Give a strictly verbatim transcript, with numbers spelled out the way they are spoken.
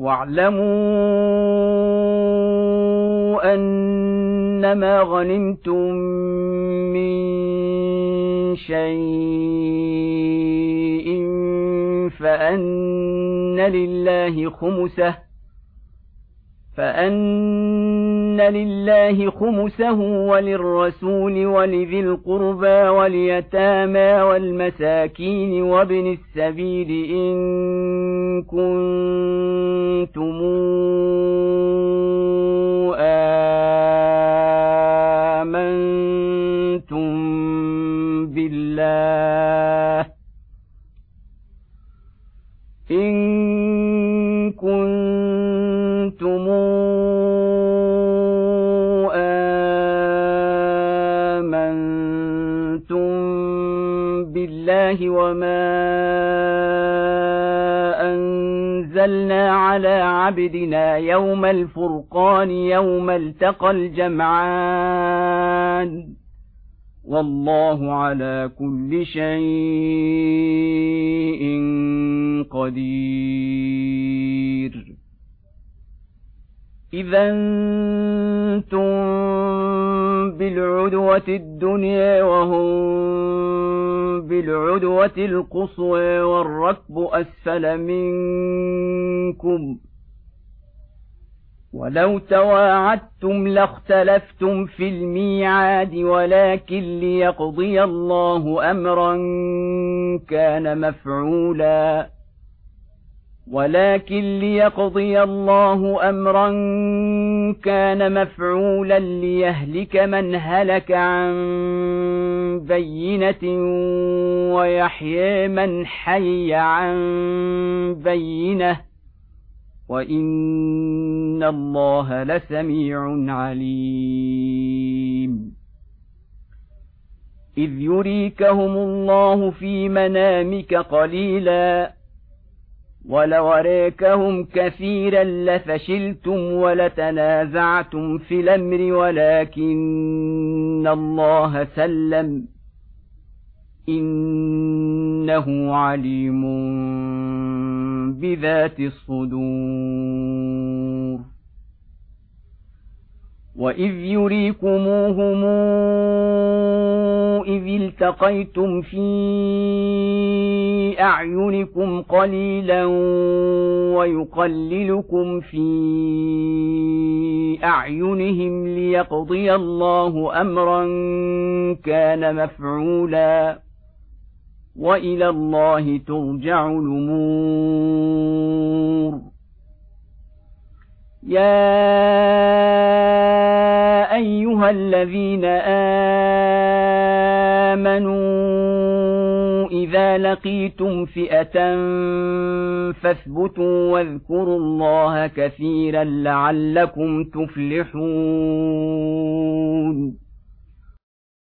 واعلموا أنما غنمتم من شيء فأن لله خمسه فأن لله خمسه وللرسول ولذي القربى واليتامى والمساكين وابن السبيل إن كنتم آمنتم بالله إن كنتم آمنتم بالله وما أنزلنا على عبدنا يوم الفرقان يوم التقى الجمعان والله على كل شيء قدير إذا أنتم بالعدوة الدنيا وهم بالعدوة القصوى والركب أسفل منكم ولو تواعدتم لاختلفتم في الميعاد ولكن ليقضي الله أمرا كان مفعولا ولكن ليقضي الله أمرا كان مفعولا ليهلك من هلك عن بينة ويحيي من حي عن بينة وإن الله لسميع عليم إذ يريكهم الله في منامك قليلا ولو أريكهم كثيرا لفشلتم ولتنازعتم في الأمر ولكن الله سلم إنه عليم بذات الصدور وإذ يريكموهم إذ التقيتم في أعينكم قليلا ويقللكم في أعينهم ليقضي الله أمرا كان مفعولا وإلى الله ترجع الأمور يا أيها الذين آمنوا إذا لقيتم فئة فاثبتوا واذكروا الله كثيرا لعلكم تفلحون